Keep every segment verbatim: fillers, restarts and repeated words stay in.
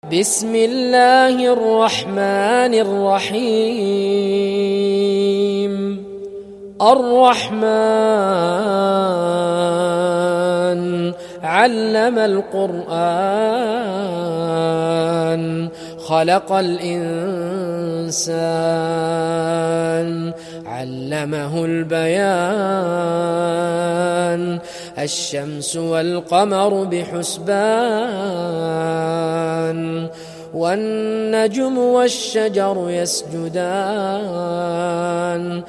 بسم الله الرحمن الرحيم الرحمن علم القرآن خلق الإنسان علمه البيان الشمس والقمر بحسبان والنجم والشجر يسجدان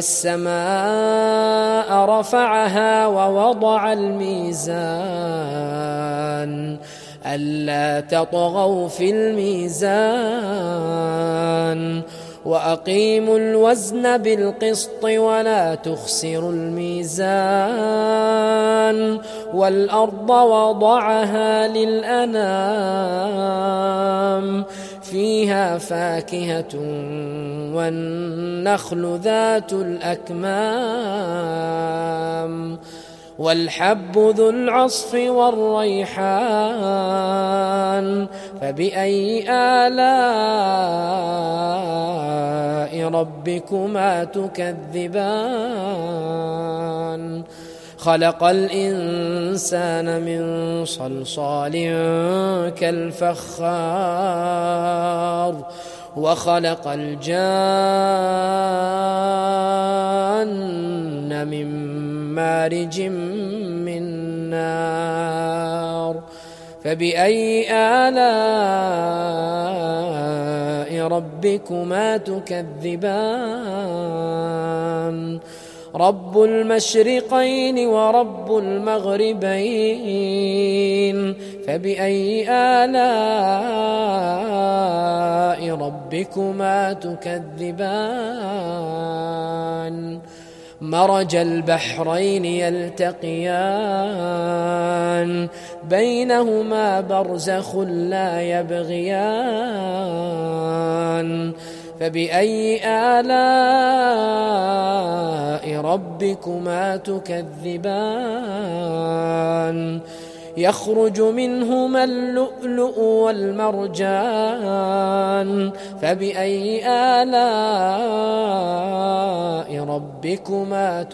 والسماء رفعها ووضع الميزان ألا تطغوا في الميزان وأقيموا الوزن بالقسط ولا تخسروا الميزان والأرض وضعها للأنام فيها فاكهة والنخل ذات الأكمام والحب ذو العصف والريحان فبأي آلاء ربكما تكذبان خلق الإنسان من صلصال كالفخار وخلق الجان من مارج من نار فبأي آلاء ربكما تكذبان رب المشرقين ورب المغربين فبأي آلاء ربكما تكذبان مرج البحرين يلتقيان بينهما برزخ لا يبغيان فبأي آلاء ربكما تكذبان يخرج منهما اللؤلؤ والمرجان فبأي آلاء ربكما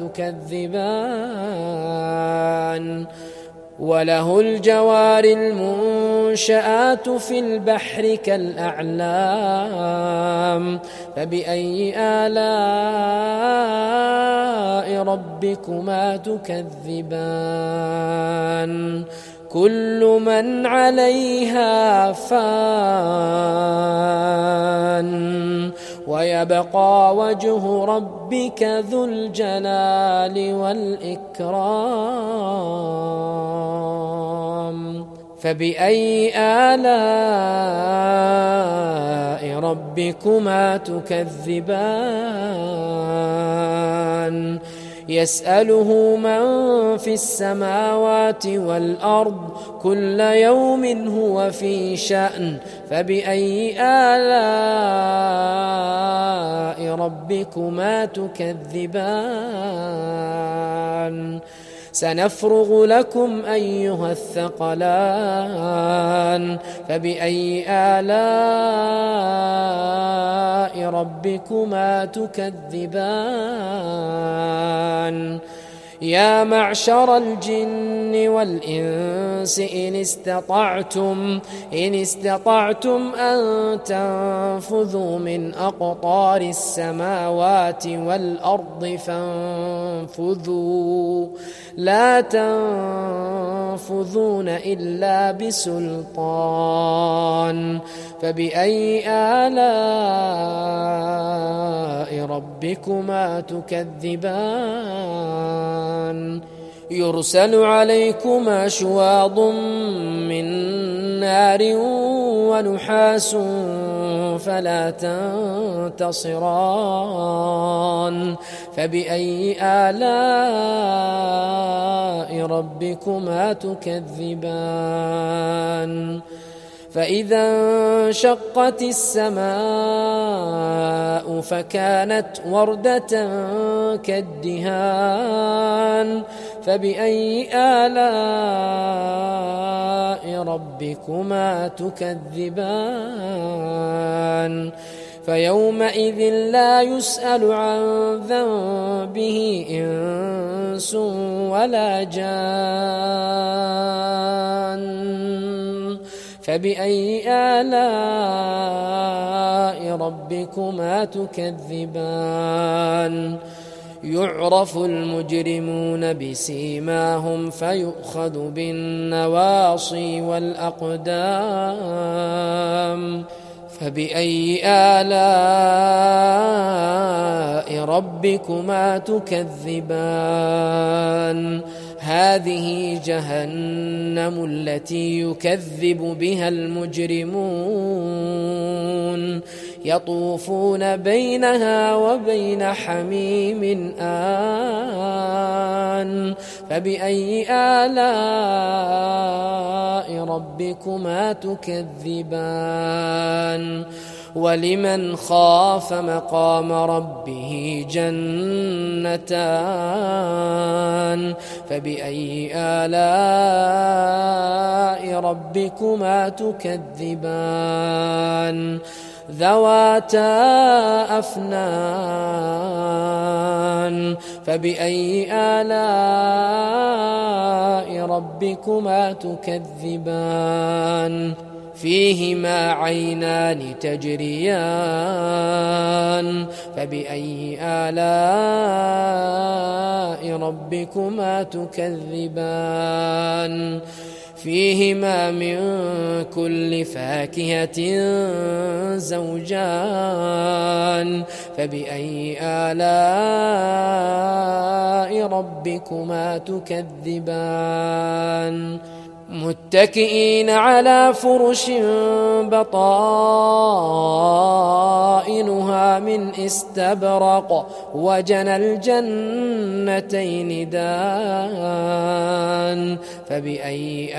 تكذبان وله الجوار المنشآت في البحر كالأعلام فبأي آلاء ربكما تكذبان كل من عليها فان ويبقى وجه ربك ذو الجلال والإكرام فبأي آلاء ربكما تكذبان يسأله من في السماوات والأرض كل يوم هو في شأن فبأي آلاء ربكما تكذبان سنفرغ لكم أيها الثقلان فبأي آلاء ربكما تكذبان يا معشر الجن والإنس إن استطعتم إن استطعتم أن تنفذوا من أقطار السماوات والأرض فانفذوا لا تنفذون إلا بسلطان فبأي آلاء ربكما تكذبان يرسل عليكما شواظ من نار ونحاس فلا تنتصران فبأي آلاء ربكما تكذبان فإذا انشقت السماء فكانت وردة كالدهان فبأي آلاء ربكما تكذبان فيومئذ لا يسأل عن ذنبه إنس ولا جان فبأي آلاء ربكما تكذبان يعرف المجرمون بسيماهم فيؤخذ بالنواصي والأقدام فبأي آلاء ربكما تكذبان هذه جهنم التي يكذب بها المجرمون يطوفون بينها وبين حميم آن فبأي آلاء ربكما تكذبان ولمن خاف مقام ربه جنتان فبأي آلاء ربكما تكذبان ذواتا أفنان فبأي آلاء ربكما تكذبان فيهما عينان تجريان فبأي آلاء ربكما تكذبان فيهما من كل فاكهة زوجان فبأي آلاء ربكما تكذبان متكئين على فرش بطائنها من استبرق وجنى الجنتين دان فبأي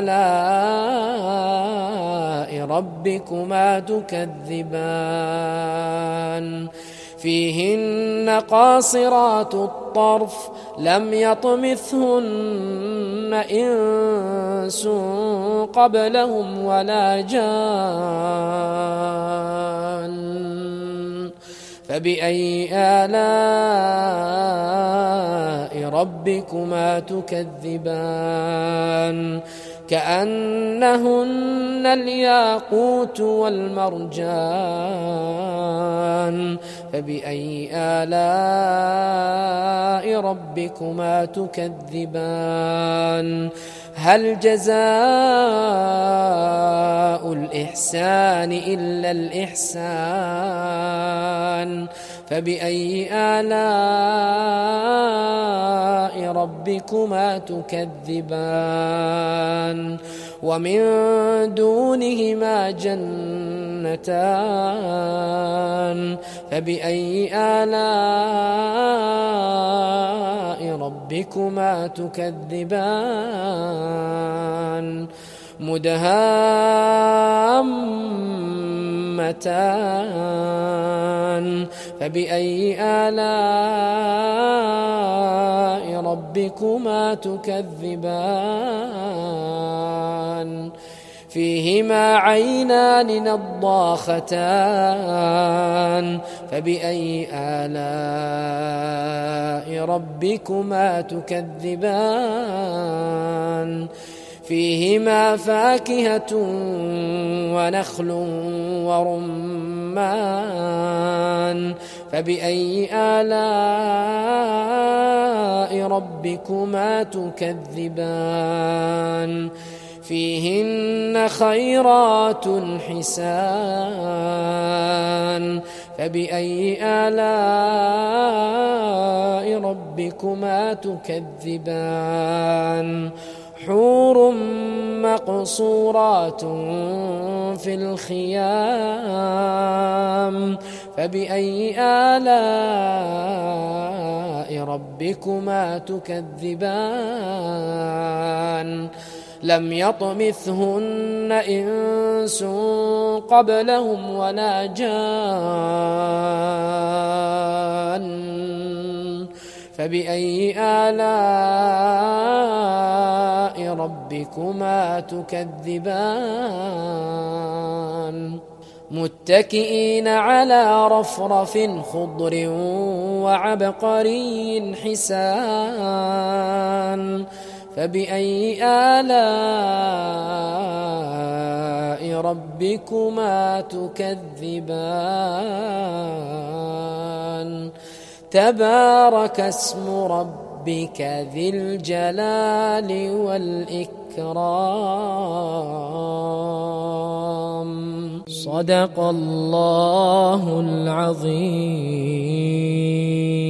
آلاء ربكما تكذبان فيهن قاصرات الطرف لم يطمثهن إنس قبلهم ولا جان فبأي آلاء ربكما تكذبان كأنهن الياقوت والمرجان فبأي آلاء ربكما تكذبان هل جزاء الإحسان إلا الإحسان فبأي آلاء ربكما تكذبان ومن دونهما جنتان فبأي آلاء ربكما تكذبان مدهامتان فبأي آلاء ربكما تكذبان فيهما عينان نضاختان فبأي آلاء ربكما تكذبان فيهما فاكهة ونخل ورمان فبأي آلاء ربكما تكذبان فيهن خيرات حسان فبأي آلاء ربكما تكذبان حور مقصورات في الخيام فبأي آلاء ربكما تكذبان لم يطمثهن إنس قبلهم ولا جان فبأي آلاء ربكما تكذبان متكئين على رفرف خضر وعبقري حسان فبأي آلاء ربكما تكذبان تبارك اسم ربك ذي الجلال والإكرام صدق الله العظيم.